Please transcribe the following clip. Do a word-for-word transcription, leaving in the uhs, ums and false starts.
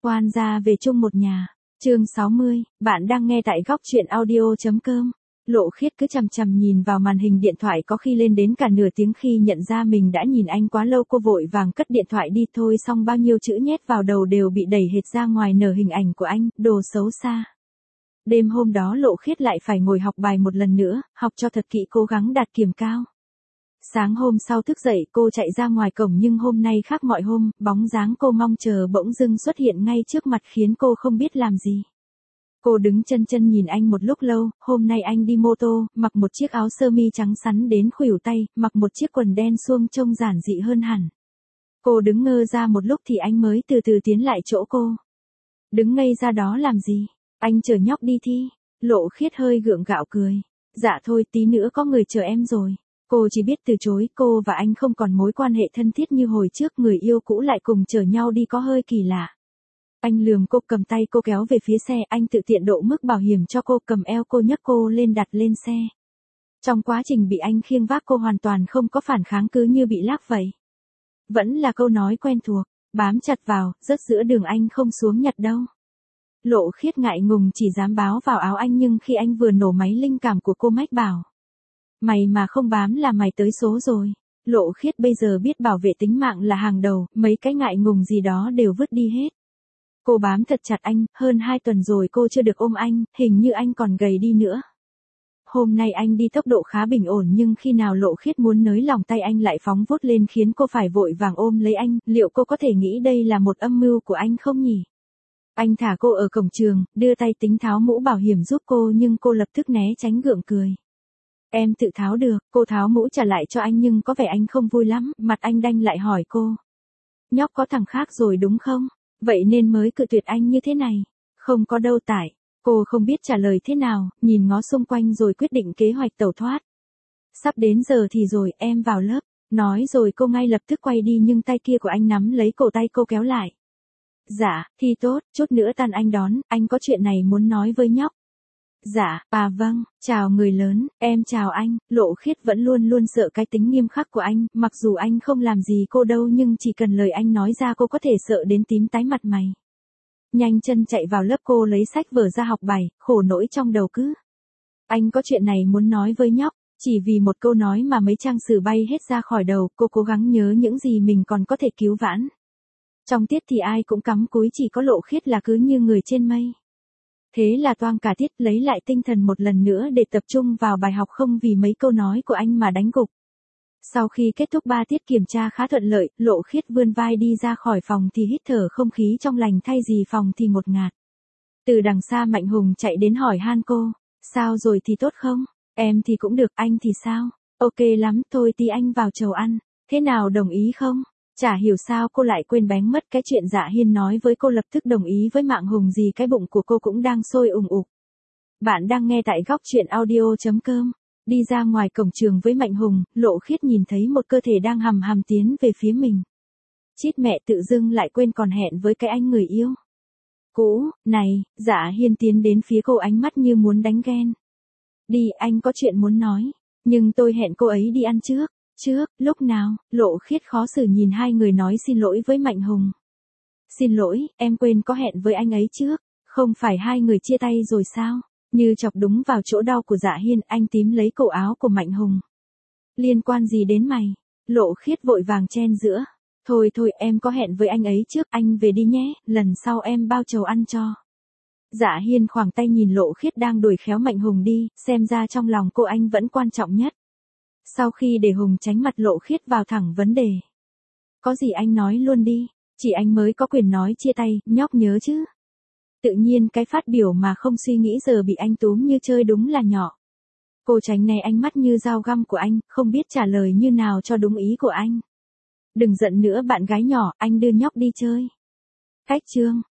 quan ra về chung một nhà. Chương sáu mươi, bạn đang nghe tại góc truyện audio chấm com. Lộ Khiết cứ chằm chằm nhìn vào màn hình điện thoại, có khi lên đến cả nửa tiếng. Khi nhận ra mình đã nhìn anh quá lâu, cô vội vàng cất điện thoại đi. Thôi xong bao nhiêu chữ nhét vào đầu đều bị đẩy hệt ra ngoài, nở hình ảnh của anh, đồ xấu xa. Đêm hôm đó Lộ Khiết lại phải ngồi học bài một lần nữa, học cho thật kỹ, cố gắng đạt điểm cao. Sáng hôm sau thức dậy cô chạy ra ngoài cổng, nhưng hôm nay khác mọi hôm, bóng dáng cô mong chờ bỗng dưng xuất hiện ngay trước mặt khiến cô không biết làm gì. Cô đứng chân chân nhìn anh một lúc lâu. Hôm nay anh đi mô tô, mặc một chiếc áo sơ mi trắng sắn đến khuỷu tay, mặc một chiếc quần đen suông trông giản dị hơn hẳn. Cô đứng ngơ ra một lúc thì anh mới từ từ tiến lại chỗ cô. Đứng ngây ra đó làm gì? Anh chở nhóc đi thi. Lộ Khiết hơi gượng gạo cười. Dạ thôi, tí nữa có người chờ em rồi. Cô chỉ biết từ chối. Cô và anh không còn mối quan hệ thân thiết như hồi trước, người yêu cũ lại cùng chở nhau đi có hơi kỳ lạ. Anh lườm cô, cầm tay cô kéo về phía xe. Anh tự tiện độ mức bảo hiểm cho cô, cầm eo cô nhấc cô lên đặt lên xe. Trong quá trình bị anh khiêng vác, cô hoàn toàn không có phản kháng, cứ như bị lác vậy. Vẫn là câu nói quen thuộc, bám chặt vào, rớt giữa đường anh không xuống nhặt đâu. Lộ Khiết ngại ngùng chỉ dám báo vào áo anh, nhưng khi anh vừa nổ máy linh cảm của cô mách bảo. Mày mà không bám là mày tới số rồi. Lộ Khiết bây giờ biết bảo vệ tính mạng là hàng đầu, mấy cái ngại ngùng gì đó đều vứt đi hết. Cô bám thật chặt anh, hơn hai tuần rồi cô chưa được ôm anh, hình như anh còn gầy đi nữa. Hôm nay anh đi tốc độ khá bình ổn, nhưng khi nào Lộ Khiết muốn nới lòng tay anh lại phóng vút lên khiến cô phải vội vàng ôm lấy anh. Liệu cô có thể nghĩ đây là một âm mưu của anh không nhỉ? Anh thả cô ở cổng trường, đưa tay tính tháo mũ bảo hiểm giúp cô, nhưng cô lập tức né tránh gượng cười. Em tự tháo được. Cô tháo mũ trả lại cho anh, nhưng có vẻ anh không vui lắm. Mặt anh đanh lại hỏi cô. Nhóc có thằng khác rồi đúng không? Vậy nên mới cự tuyệt anh như thế này. Không có đâu tại. Cô không biết trả lời thế nào, nhìn ngó xung quanh rồi quyết định kế hoạch tẩu thoát. Sắp đến giờ thì rồi, em vào lớp. Nói rồi cô ngay lập tức quay đi, nhưng tay kia của anh nắm lấy cổ tay cô kéo lại. Dạ, thì tốt, chút nữa tan anh đón, anh có chuyện này muốn nói với nhóc. Dạ, à vâng, chào người lớn, em chào anh. Lộ Khiết vẫn luôn luôn sợ cái tính nghiêm khắc của anh, mặc dù anh không làm gì cô đâu, nhưng chỉ cần lời anh nói ra cô có thể sợ đến tím tái mặt mày. Nhanh chân chạy vào lớp, cô lấy sách vở ra học bài, khổ nỗi trong đầu cứ. Anh có chuyện này muốn nói với nhóc. Chỉ vì một câu nói mà mấy trang sử bay hết ra khỏi đầu, cô cố gắng nhớ những gì mình còn có thể cứu vãn. Trong tiết thì ai cũng cắm cúi, chỉ có Lộ Khiết là cứ như người trên mây. Thế là toang cả tiết, lấy lại tinh thần một lần nữa để tập trung vào bài học, không vì mấy câu nói của anh mà đánh gục. Sau khi kết thúc ba tiết kiểm tra khá thuận lợi, Lộ Khiết vươn vai đi ra khỏi phòng thì hít thở không khí trong lành, thay gì phòng thì ngột ngạt. Từ đằng xa Mạnh Hùng chạy đến hỏi han cô. Sao rồi, thì tốt không? Em thì cũng được, anh thì sao? Ok lắm, thôi tí anh vào chầu ăn. Thế nào, đồng ý không? Chả hiểu sao cô lại quên bén mất cái chuyện Dạ Hiên nói với cô, lập tức đồng ý với Mạng Hùng, gì cái bụng của cô cũng đang sôi ùng ục. Bạn đang nghe tại góc truyện audio chấm com. Đi ra ngoài cổng trường với Mạnh Hùng, Lộ Khiết nhìn thấy một cơ thể đang hầm hầm tiến về phía mình. Chít mẹ, tự dưng lại quên còn hẹn với cái anh người yêu cũ này. Dạ Hiên tiến đến phía cô, ánh mắt như muốn đánh ghen. Đi, anh có chuyện muốn nói. Nhưng tôi hẹn cô ấy đi ăn trước. Trước, lúc nào? Lộ Khiết khó xử nhìn hai người, nói xin lỗi với Mạnh Hùng. Xin lỗi, em quên có hẹn với anh ấy trước. Không phải hai người chia tay rồi sao? Như chọc đúng vào chỗ đau của Dạ Hiên, anh tím lấy cổ áo của Mạnh Hùng. Liên quan gì đến mày? Lộ Khiết vội vàng chen giữa. Thôi thôi, em có hẹn với anh ấy trước, anh về đi nhé, lần sau em bao chầu ăn cho. Dạ Hiên khoảng tay nhìn Lộ Khiết đang đuổi khéo Mạnh Hùng đi, xem ra trong lòng cô anh vẫn quan trọng nhất. Sau khi để Hùng tránh mặt, Lộ Khiết vào thẳng vấn đề. Có gì anh nói luôn đi, chỉ anh mới có quyền nói chia tay, nhóc nhớ chứ. Tự nhiên cái phát biểu mà không suy nghĩ giờ bị anh túm như chơi đúng là nhỏ. Cô tránh né ánh mắt như dao găm của anh, không biết trả lời như nào cho đúng ý của anh. Đừng giận nữa bạn gái nhỏ, anh đưa nhóc đi chơi. Cách chương.